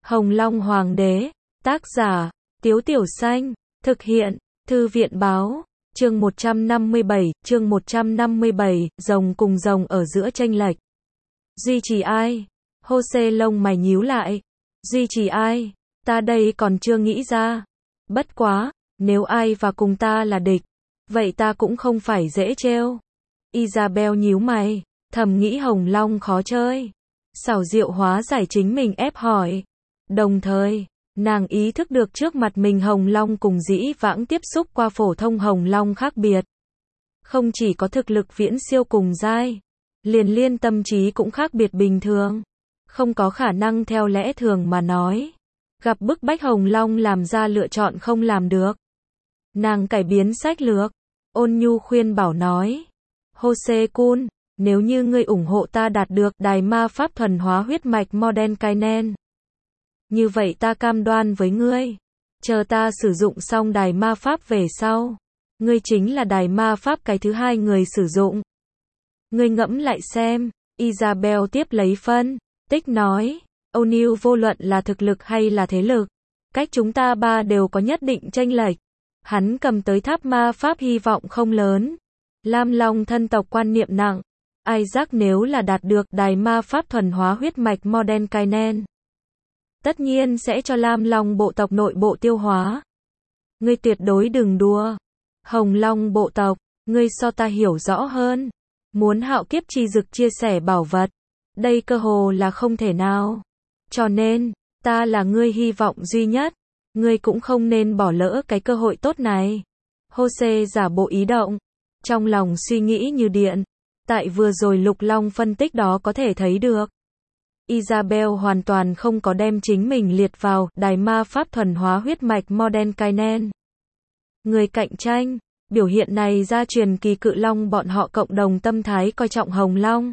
Hồng Long Hoàng đế, tác giả, Tiếu Tiểu Xanh, thực hiện, Thư viện báo, chương 157, rồng cùng rồng ở giữa chênh lệch. Duy trì ai? Jose lông mày nhíu lại. Duy trì ai? Ta đây còn chưa nghĩ ra. Bất quá, nếu ai và cùng ta là địch, vậy ta cũng không phải dễ trêu. Isabel nhíu mày, thầm nghĩ Hồng Long khó chơi. Xảo diệu hóa giải chính mình ép hỏi. Đồng thời, nàng ý thức được trước mặt mình Hồng Long cùng dĩ vãng tiếp xúc qua phổ thông Hồng Long khác biệt. Không chỉ có thực lực viễn siêu cùng giai, liền liên tâm trí cũng khác biệt bình thường. Không có khả năng theo lẽ thường mà nói. Gặp bức bách Hồng Long làm ra lựa chọn không làm được. Nàng cải biến sách lược. Ôn nhu khuyên bảo nói. Jose-kun, nếu như ngươi ủng hộ ta đạt được đài ma pháp thuần hóa huyết mạch Mordenkainen, như vậy ta cam đoan với ngươi, chờ ta sử dụng xong đài ma pháp về sau, ngươi chính là đài ma pháp cái thứ hai người sử dụng. Ngươi ngẫm lại xem, Isabel tiếp lấy phân tích nói, O'Neill vô luận là thực lực hay là thế lực, cách chúng ta ba đều có nhất định chênh lệch. Hắn cầm tới tháp ma pháp hy vọng không lớn. Lam Long thân tộc quan niệm nặng. Isaac nếu là đạt được đài ma pháp thuần hóa huyết mạch Mordenkainen, tất nhiên sẽ cho Lam Long bộ tộc nội bộ tiêu hóa. Ngươi tuyệt đối đừng đùa. Hồng Long bộ tộc, ngươi so ta hiểu rõ hơn. Muốn hạo kiếp chi dực chia sẻ bảo vật, đây cơ hồ là không thể nào. Cho nên, ta là ngươi hy vọng duy nhất. Ngươi cũng không nên bỏ lỡ cái cơ hội tốt này. Jose giả bộ ý động. Trong lòng suy nghĩ như điện. Tại vừa rồi Lục Long phân tích đó có thể thấy được. Isabel hoàn toàn không có đem chính mình liệt vào đài ma pháp thuần hóa huyết mạch Mordenkainen. Người cạnh tranh, biểu hiện này ra truyền kỳ cự long bọn họ cộng đồng tâm thái coi trọng Hồng Long.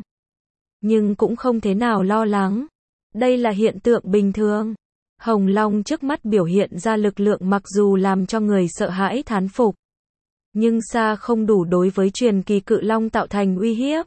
Nhưng cũng không thế nào lo lắng. Đây là hiện tượng bình thường. Hồng Long trước mắt biểu hiện ra lực lượng mặc dù làm cho người sợ hãi thán phục, nhưng xa không đủ đối với truyền kỳ cự long tạo thành uy hiếp.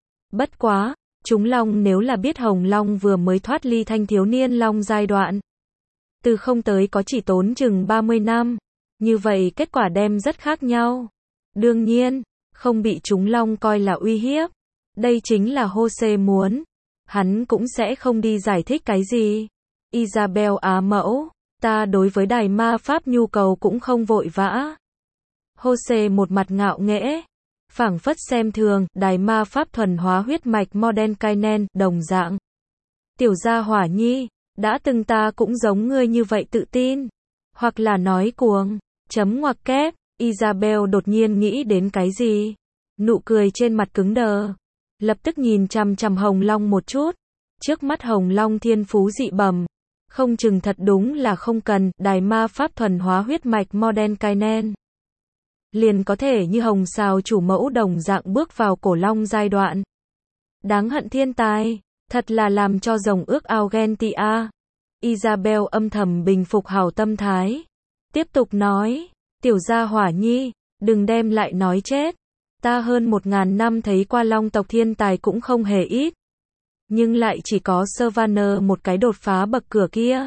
Bất quá, chúng long nếu là biết Hồng Long vừa mới thoát ly thanh thiếu niên long giai đoạn, từ không tới có chỉ tốn chừng 30 năm, như vậy kết quả đem rất khác nhau. Đương nhiên, không bị chúng long coi là uy hiếp. Đây chính là Jose muốn. Hắn cũng sẽ không đi giải thích cái gì. Isabel á mẫu, ta đối với đài ma pháp nhu cầu cũng không vội vã. Jose một mặt ngạo nghễ, phảng phất xem thường đài ma pháp thuần hóa huyết mạch Mordenkainen đồng dạng. Tiểu gia hỏa nhi, đã từng ta cũng giống ngươi như vậy tự tin, hoặc là nói cuồng. Chấm ngoặc kép, Isabel đột nhiên nghĩ đến cái gì, nụ cười trên mặt cứng đờ, lập tức nhìn chằm chằm Hồng Long một chút. Trước mắt Hồng Long thiên phú dị bẩm, không chừng thật đúng là không cần đài ma pháp thuần hóa huyết mạch Mordenkainen, liền có thể như Hồng Sào chủ mẫu đồng dạng bước vào cổ long giai đoạn. Đáng hận thiên tài, thật là làm cho rồng ước ao ghen tị a. Isabel âm thầm bình phục hảo tâm thái, tiếp tục nói, tiểu gia hỏa nhi, đừng đem lại nói chết. Ta hơn 1000 năm thấy qua long tộc thiên tài cũng không hề ít, nhưng lại chỉ có Savannah một cái đột phá bậc cửa kia.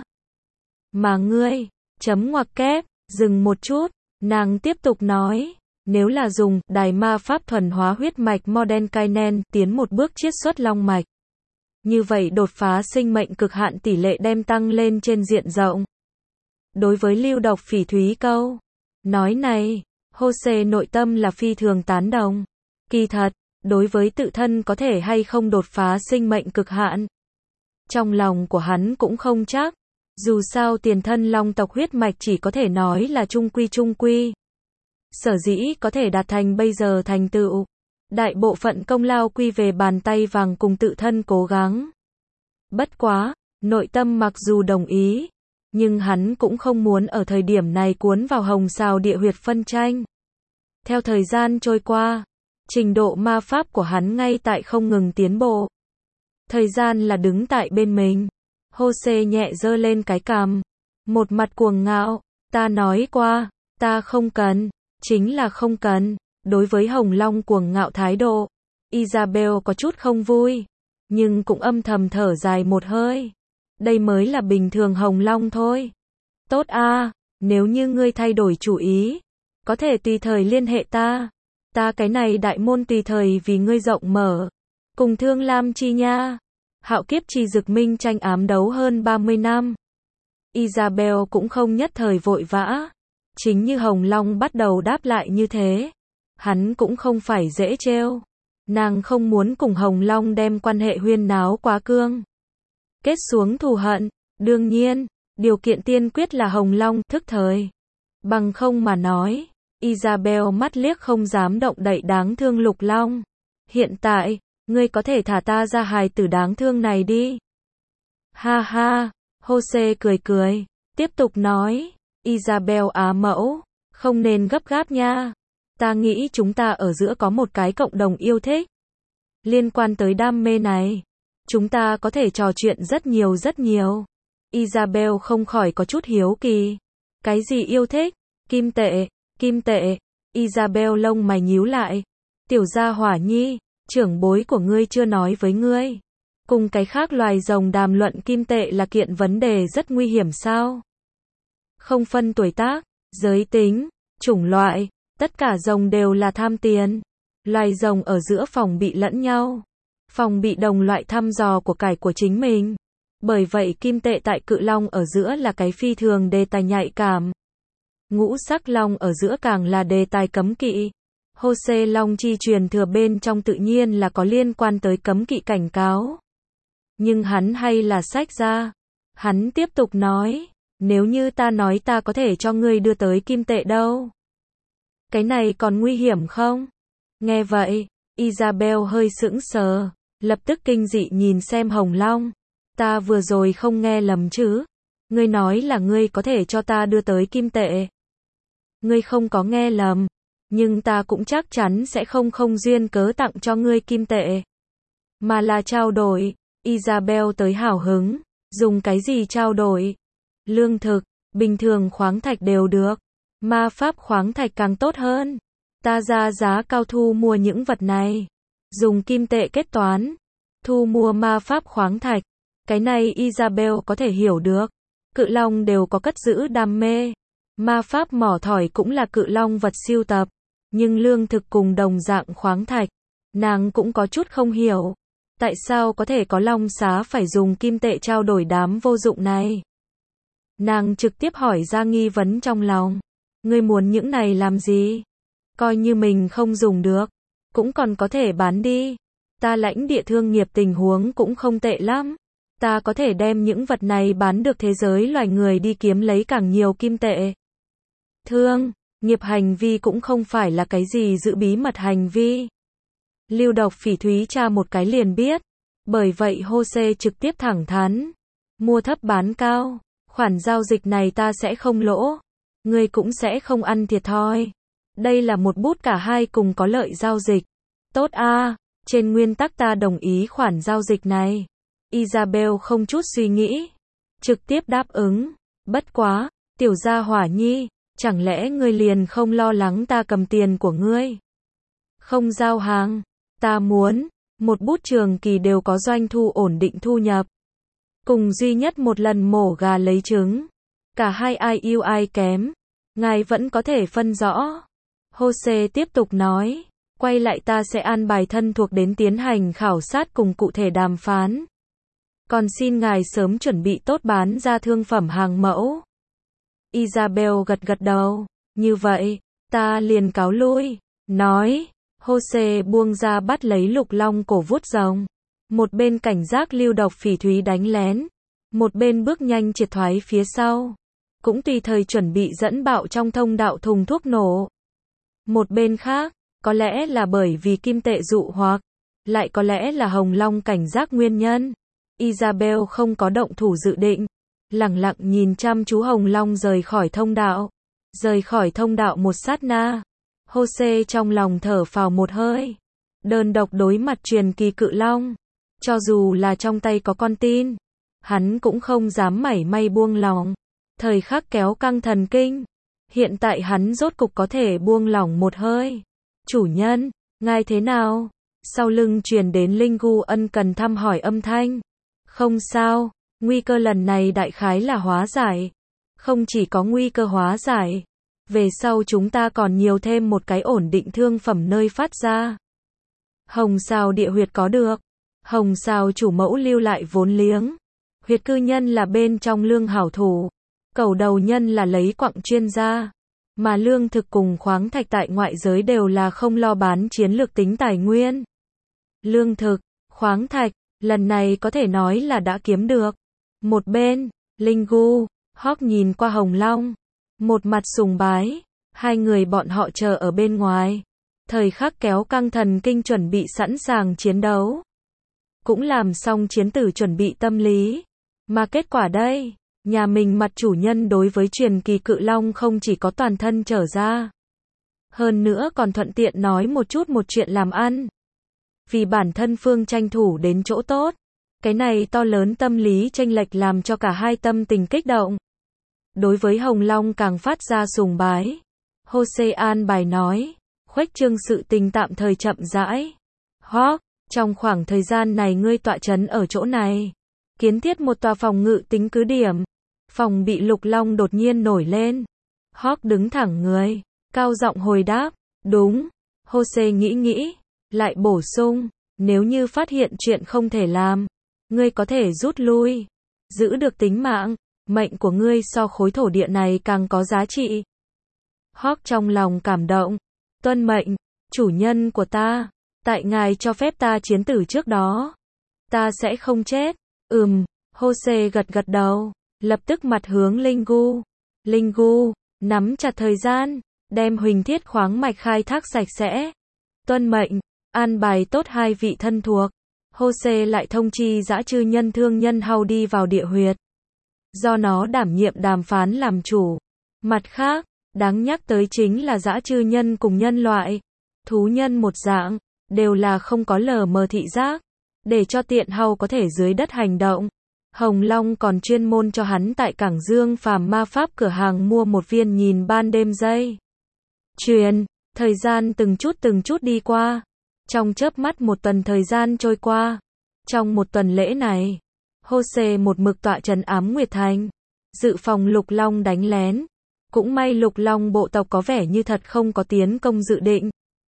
Mà ngươi, chấm ngoặc kép, dừng một chút, nàng tiếp tục nói, nếu là dùng đài ma pháp thuần hóa huyết mạch Mordenkainen tiến một bước chiết xuất long mạch, như vậy đột phá sinh mệnh cực hạn tỷ lệ đem tăng lên trên diện rộng. Đối với lưu độc phỉ thúy câu nói này, Jose nội tâm là phi thường tán đồng. Kỳ thật, đối với tự thân có thể hay không đột phá sinh mệnh cực hạn, trong lòng của hắn cũng không chắc. Dù sao tiền thân long tộc huyết mạch chỉ có thể nói là trung quy. Sở dĩ có thể đạt thành bây giờ thành tựu, đại bộ phận công lao quy về bàn tay vàng cùng tự thân cố gắng. Bất quá, nội tâm mặc dù đồng ý, nhưng hắn cũng không muốn ở thời điểm này cuốn vào Hồng Sào địa huyệt phân tranh. Theo thời gian trôi qua, trình độ ma pháp của hắn ngay tại không ngừng tiến bộ. Thời gian là đứng tại bên mình. Jose nhẹ giơ lên cái cằm, một mặt cuồng ngạo, ta nói qua, ta không cần, chính là không cần. Đối với Hồng Long cuồng ngạo thái độ, Isabel có chút không vui, nhưng cũng âm thầm thở dài một hơi. Đây mới là bình thường Hồng Long thôi. Tốt a, nếu như ngươi thay đổi chủ ý, có thể tùy thời liên hệ ta. Ta cái này đại môn tùy thời vì ngươi rộng mở. Cùng Thương Lam chi nha. Hạo kiếp chi Dực Minh tranh ám đấu hơn 30 năm. Isabel cũng không nhất thời vội vã. Chính như Hồng Long bắt đầu đáp lại như thế. Hắn cũng không phải dễ trêu. Nàng không muốn cùng Hồng Long đem quan hệ huyên náo quá cương. Kết xuống thù hận. Đương nhiên, điều kiện tiên quyết là Hồng Long thức thời. Bằng không mà nói, Isabel mắt liếc không dám động đậy đáng thương Lục Long. Hiện tại, ngươi có thể thả ta ra hài tử đáng thương này đi. Ha ha, Jose cười cười, tiếp tục nói, Isabel á mẫu, không nên gấp gáp nha. Ta nghĩ chúng ta ở giữa có một cái cộng đồng yêu thích. Liên quan tới đam mê này, chúng ta có thể trò chuyện rất nhiều rất nhiều. Isabel không khỏi có chút hiếu kỳ. Cái gì yêu thích? Kim tệ, kim tệ. Isabel lông mày nhíu lại. Tiểu gia hỏa nhi, trưởng bối của ngươi chưa nói với ngươi. Cùng cái khác loài rồng đàm luận kim tệ là kiện vấn đề rất nguy hiểm sao? Không phân tuổi tác, giới tính, chủng loại, tất cả rồng đều là tham tiền. Loài rồng ở giữa phòng bị lẫn nhau. Phòng bị đồng loại thăm dò của cải của chính mình. Bởi vậy kim tệ tại Cự Long ở giữa là cái phi thường đề tài nhạy cảm. Ngũ sắc long ở giữa càng là đề tài cấm kỵ. Jose Long chi truyền thừa bên trong tự nhiên là có liên quan tới cấm kỵ cảnh cáo. Nhưng hắn hay là sách ra. Hắn tiếp tục nói, nếu như ta nói ta có thể cho ngươi đưa tới kim tệ đâu. Cái này còn nguy hiểm không? Nghe vậy, Isabel hơi sững sờ, lập tức kinh dị nhìn xem Hồng Long. Ta vừa rồi không nghe lầm chứ? Ngươi nói là ngươi có thể cho ta đưa tới kim tệ. Ngươi không có nghe lầm, nhưng ta cũng chắc chắn sẽ không duyên cớ tặng cho ngươi kim tệ. Mà là trao đổi. Isabel tới hào hứng, dùng cái gì trao đổi? Lương thực, bình thường khoáng thạch đều được. Ma pháp khoáng thạch càng tốt hơn. Ta ra giá cao thu mua những vật này. Dùng kim tệ kết toán. Thu mua ma pháp khoáng thạch. Cái này Isabel có thể hiểu được. Cự Long đều có cất giữ đam mê. Ma pháp mỏ thỏi cũng là Cự Long vật sưu tập. Nhưng lương thực cùng đồng dạng khoáng thạch, nàng cũng có chút không hiểu. Tại sao có thể có Long Xá phải dùng kim tệ trao đổi đám vô dụng này? Nàng trực tiếp hỏi ra nghi vấn trong lòng. Ngươi muốn những này làm gì? Coi như mình không dùng được, cũng còn có thể bán đi. Ta lãnh địa thương nghiệp tình huống cũng không tệ lắm. Ta có thể đem những vật này bán được thế giới loài người đi kiếm lấy càng nhiều kim tệ. Thương nghiệp hành vi cũng không phải là cái gì giữ bí mật hành vi. Lưu Độc Phỉ Thúy tra một cái liền biết. Bởi vậy Jose trực tiếp thẳng thắn. Mua thấp bán cao. Khoản giao dịch này ta sẽ không lỗ. Ngươi cũng sẽ không ăn thiệt thòi. Đây là một bút cả hai cùng có lợi giao dịch. Tốt a, trên nguyên tắc ta đồng ý khoản giao dịch này. Isabel không chút suy nghĩ. Trực tiếp đáp ứng. Bất quá, tiểu gia hỏa nhi. Chẳng lẽ ngươi liền không lo lắng ta cầm tiền của ngươi? Không giao hàng. Ta muốn, một bút trường kỳ đều có doanh thu ổn định thu nhập. Cùng duy nhất một lần mổ gà lấy trứng. Cả hai ai yêu ai kém. Ngài vẫn có thể phân rõ. Jose tiếp tục nói. Quay lại ta sẽ an bài thân thuộc đến tiến hành khảo sát cùng cụ thể đàm phán. Còn xin ngài sớm chuẩn bị tốt bán ra thương phẩm hàng mẫu. Isabel gật đầu. Như vậy, ta liền cáo lui. Nói. Jose buông ra bắt lấy Lục Long cổ vuốt rồng. Một bên cảnh giác Lưu Độc Phỉ Thúy đánh lén. Một bên bước nhanh triệt thoái phía sau. Cũng tùy thời chuẩn bị dẫn bạo trong thông đạo thùng thuốc nổ. Một bên khác, có lẽ là bởi vì kim tệ dụ hoặc, lại có lẽ là Hồng Long cảnh giác nguyên nhân. Isabel không có động thủ dự định. Lẳng lặng nhìn chăm chú Hồng Long rời khỏi thông đạo. Rời khỏi thông đạo một sát na. Jose trong lòng thở phào một hơi. Đơn độc đối mặt truyền kỳ Cự Long. Cho dù là trong tay có con tin, hắn cũng không dám mảy may buông lỏng. Thời khắc kéo căng thần kinh. Hiện tại hắn rốt cục có thể buông lỏng một hơi. Chủ nhân, ngài thế nào? Sau lưng truyền đến Linh Gu ân cần thăm hỏi âm thanh. Không sao, Nguy cơ lần này đại khái là hóa giải. Không chỉ có nguy cơ hóa giải, về sau chúng ta còn nhiều thêm một cái ổn định thương phẩm nơi phát ra. Hồng Sào địa huyệt có được. Hồng Sào chủ mẫu lưu lại vốn liếng. Huyệt cư nhân là bên trong lương hảo thủ. Cẩu đầu nhân là lấy quặng chuyên gia. Mà lương thực cùng khoáng thạch tại ngoại giới đều là không lo bán chiến lược tính tài nguyên. Lương thực, khoáng thạch, lần này có thể nói là đã kiếm được. Một bên, Linh Gu, Hawk nhìn qua Hồng Long. Một mặt sùng bái. Hai người bọn họ chờ ở bên ngoài. Thời khắc kéo căng thần kinh chuẩn bị sẵn sàng chiến đấu. Cũng làm xong chiến tử chuẩn bị tâm lý. Mà kết quả đây, nhà mình mặt chủ nhân đối với truyền kỳ cự long không chỉ có toàn thân trở ra. Hơn nữa còn thuận tiện nói một chút một chuyện làm ăn. Vì bản thân Phương tranh thủ đến chỗ tốt. Cái này to lớn tâm lý chênh lệch làm cho cả hai tâm tình kích động. Đối với Hồng Long càng phát ra sùng bái. Jose an bài nói, khuếch trương sự tình tạm thời chậm rãi. Hawk, trong khoảng thời gian này ngươi tọa trấn ở chỗ này. Kiến thiết một tòa phòng ngự tính cứ điểm. Phòng bị Lục Long đột nhiên nổi lên. Hawk đứng thẳng người, cao giọng hồi đáp, đúng. Jose nghĩ, lại bổ sung, nếu như phát hiện chuyện không thể làm, ngươi có thể rút lui, giữ được tính mạng, mệnh của ngươi so khối thổ địa này càng có giá trị. Hawk trong lòng cảm động, tuân mệnh, chủ nhân của ta, tại ngài cho phép ta chiến tử trước đó, ta sẽ không chết. Jose gật đầu, lập tức mặt hướng Linh Gu. Linh Gu, nắm chặt thời gian, đem huỳnh thiết khoáng mạch khai thác sạch sẽ. Tuân mệnh, an bài tốt hai vị thân thuộc. Jose lại thông chi dã chư nhân thương nhân hầu đi vào địa huyệt. Do nó đảm nhiệm đàm phán làm chủ. Mặt khác, đáng nhắc tới chính là dã chư nhân cùng nhân loại, thú nhân một dạng, đều là không có lờ mờ thị giác. Để cho tiện hầu có thể dưới đất hành động. Hồng Long còn chuyên môn cho hắn tại Cảng Dương Phàm Ma Pháp cửa hàng mua một viên nhìn ban đêm dây chuyền. Thời gian từng chút đi qua. Trong chớp mắt một tuần thời gian trôi qua. Trong một tuần lễ này, Jose một mực tọa trấn Ám Nguyệt Thành, dự phòng Lục Long đánh lén. Cũng may Lục Long bộ tộc có vẻ như thật không có tiến công dự định.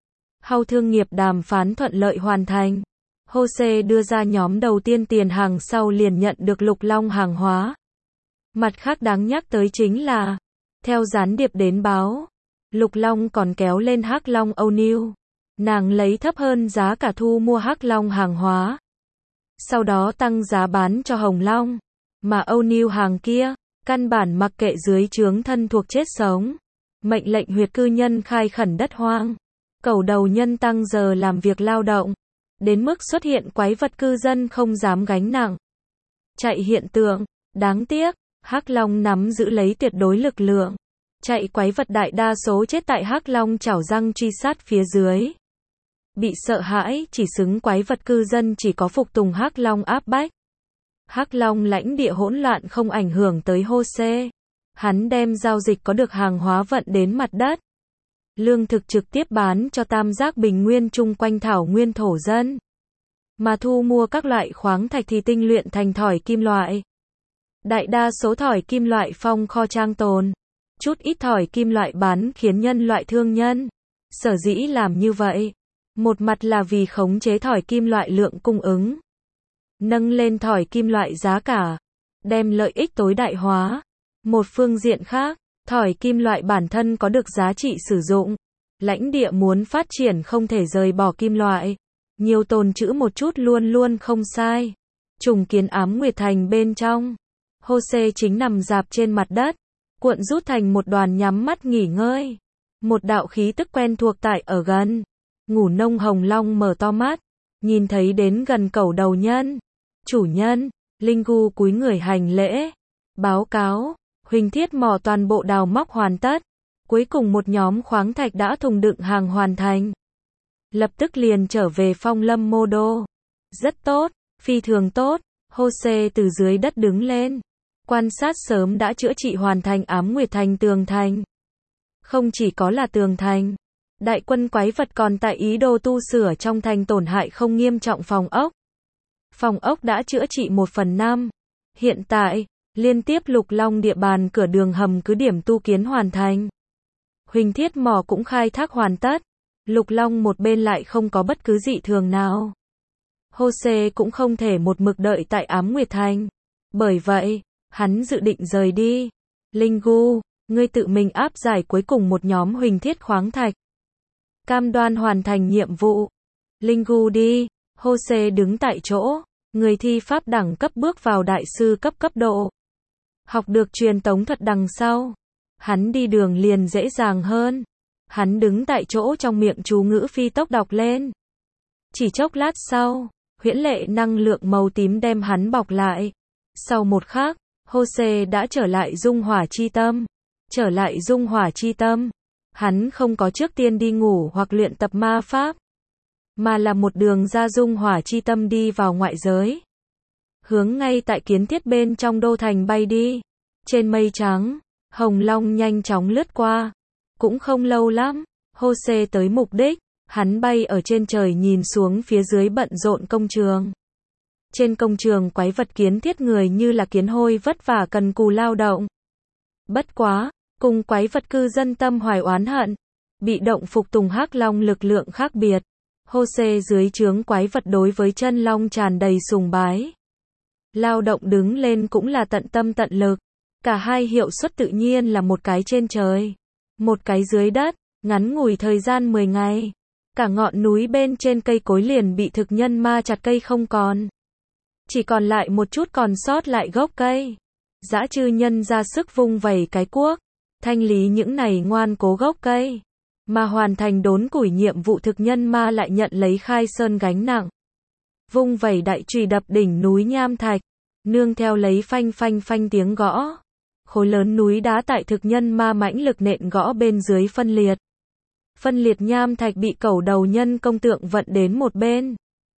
Hầu thương nghiệp đàm phán thuận lợi hoàn thành. Jose đưa ra nhóm đầu tiên tiền hàng sau liền nhận được Lục Long hàng hóa. Mặt khác đáng nhắc tới chính là, theo gián điệp đến báo, Lục Long còn kéo lên Hắc Long O'Neil. Nàng lấy thấp hơn giá cả thu mua Hắc Long hàng hóa. Sau đó tăng giá bán cho Hồng Long. Mà O'Neil hàng kia, căn bản mặc kệ dưới trướng thân thuộc chết sống. Mệnh lệnh huyệt cư nhân khai khẩn đất hoang. Cẩu đầu nhân tăng giờ làm việc lao động. Đến mức xuất hiện quái vật cư dân không dám gánh nặng. Chạy hiện tượng, đáng tiếc, Hắc Long nắm giữ lấy tuyệt đối lực lượng. Chạy quái vật đại đa số chết tại Hắc Long chảo răng truy sát phía dưới. Bị sợ hãi, chỉ xứng quái vật cư dân chỉ có phục tùng Hắc Long áp bách. Hắc Long lãnh địa hỗn loạn không ảnh hưởng tới Jose. Hắn đem giao dịch có được hàng hóa vận đến mặt đất. Lương thực trực tiếp bán cho tam giác bình nguyên chung quanh thảo nguyên thổ dân. Mà thu mua các loại khoáng thạch thì tinh luyện thành thỏi kim loại. Đại đa số thỏi kim loại phong kho trang tồn. Chút ít thỏi kim loại bán khiến nhân loại thương nhân. Sở dĩ làm như vậy. Một mặt là vì khống chế thỏi kim loại lượng cung ứng. Nâng lên thỏi kim loại giá cả. Đem lợi ích tối đại hóa. Một phương diện khác, thỏi kim loại bản thân có được giá trị sử dụng. Lãnh địa muốn phát triển không thể rời bỏ kim loại. Nhiều tồn trữ một chút luôn luôn không sai. Trùng kiến Ám Nguyệt Thành bên trong. Jose chính nằm rạp trên mặt đất. Cuộn rút thành một đoàn nhắm mắt nghỉ ngơi. Một đạo khí tức quen thuộc tại ở gần. Ngủ nông Hồng Long mở to mắt. Nhìn thấy đến gần cẩu đầu nhân. Chủ nhân, Linh Gu cúi người hành lễ. Báo cáo, huỳnh thiết mỏ toàn bộ đào móc hoàn tất. Cuối cùng một nhóm khoáng thạch đã thùng đựng hàng hoàn thành. Lập tức liền trở về Phong Lâm Mô Đô. Rất tốt, phi thường tốt. Jose từ dưới đất đứng lên. Quan sát sớm đã chữa trị hoàn thành Ám Nguyệt Thành tường thành. Không chỉ có là tường thành. Đại quân quái vật còn tại ý đồ tu sửa trong thành tổn hại không nghiêm trọng phòng ốc. Phòng ốc đã chữa trị 1/5. Hiện tại, liên tiếp Lục Long địa bàn cửa đường hầm cứ điểm tu kiến hoàn thành. Huỳnh Thiết mỏ cũng khai thác hoàn tất. Lục Long một bên lại không có bất cứ dị thường nào. Jose cũng không thể một mực đợi tại Ám Nguyệt Thành. Bởi vậy, hắn dự định rời đi. Linh Gu, ngươi tự mình áp giải cuối cùng một nhóm Huỳnh Thiết khoáng thạch. Cam đoan hoàn thành nhiệm vụ. Linh Gu đi. Jose đứng tại chỗ. Người thi pháp đẳng cấp bước vào đại sư cấp độ. Học được truyền tống thuật đằng sau. Hắn đi đường liền dễ dàng hơn. Hắn đứng tại chỗ trong miệng chú ngữ phi tốc đọc lên. Chỉ chốc lát sau, huyễn lệ năng lượng màu tím đem hắn bọc lại. Sau một khắc, Jose đã trở lại dung hỏa chi tâm. Trở lại dung hỏa chi tâm. Hắn không có trước tiên đi ngủ hoặc luyện tập ma pháp. Mà là một đường ra dung hỏa chi tâm đi vào ngoại giới. Hướng ngay tại kiến thiết bên trong đô thành bay đi. Trên mây trắng, Hồng Long nhanh chóng lướt qua. Cũng không lâu lắm, Jose tới mục đích. Hắn bay ở trên trời nhìn xuống phía dưới bận rộn công trường. Trên công trường quái vật kiến thiết người như là kiến hôi vất vả cần cù lao động. Bất quá, cùng quái vật cư dân tâm hoài oán hận. Bị động phục tùng Hắc Long lực lượng khác biệt. Jose dưới trướng quái vật đối với chân long tràn đầy sùng bái. Lao động đứng lên cũng là tận tâm tận lực. Cả hai hiệu suất tự nhiên là một cái trên trời, một cái dưới đất, ngắn ngủi thời gian 10 ngày. Cả ngọn núi bên trên cây cối liền bị thực nhân ma chặt cây không còn. Chỉ còn lại một chút còn sót lại gốc cây. Dã chư nhân ra sức vung vẩy cái cuốc, thanh lý những này ngoan cố gốc cây. Mà hoàn thành đốn củi nhiệm vụ thực nhân ma lại nhận lấy khai sơn gánh nặng. Vung vẩy đại chùy đập đỉnh núi nham thạch, nương theo lấy phanh phanh phanh tiếng gõ. Khối lớn núi đá tại thực nhân ma mãnh lực nện gõ bên dưới phân liệt. Phân liệt nham thạch bị cẩu đầu nhân công tượng vận đến một bên.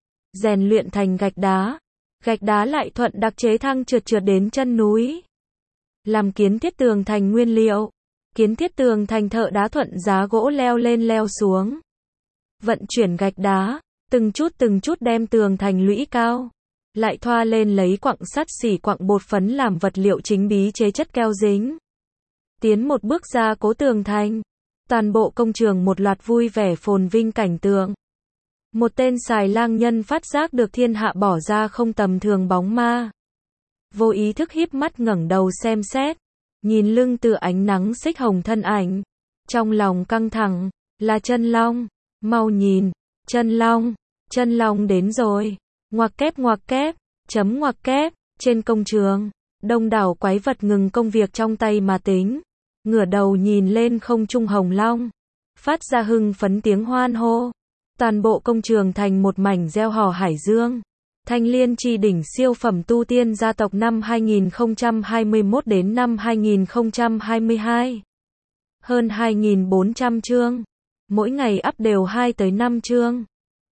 Rèn luyện thành gạch đá. Gạch đá lại thuận đặc chế thăng trượt đến chân núi. Làm kiến thiết tường thành nguyên liệu. Kiến thiết tường thành thợ đá thuận giá gỗ leo lên leo xuống. Vận chuyển gạch đá, từng chút đem tường thành lũy cao. Lại thoa lên lấy quặng sắt xỉ quặng bột phấn làm vật liệu chính bí chế chất keo dính. Tiến một bước ra cố tường thành. Toàn bộ công trường một loạt vui vẻ phồn vinh cảnh tượng. Một tên xài lang nhân phát giác được thiên hạ bỏ ra không tầm thường bóng ma. Vô ý thức híp mắt ngẩng đầu xem xét. Nhìn lưng từ ánh nắng xích hồng thân ảnh. Trong lòng căng thẳng, là chân long. Mau nhìn, chân long đến rồi. Ngoặc kép, chấm ngoặc kép. Trên công trường, đông đảo quái vật ngừng công việc trong tay mà tính. Ngửa đầu nhìn lên không trung hồng long. Phát ra hưng phấn tiếng hoan hô. Toàn bộ công trường thành một mảnh reo hò hải dương. Thanh Liên Chi đỉnh siêu phẩm tu tiên gia tộc năm 2021 đến năm 2022. Hơn 2.400 chương. Mỗi ngày up đều 2 tới 5 chương.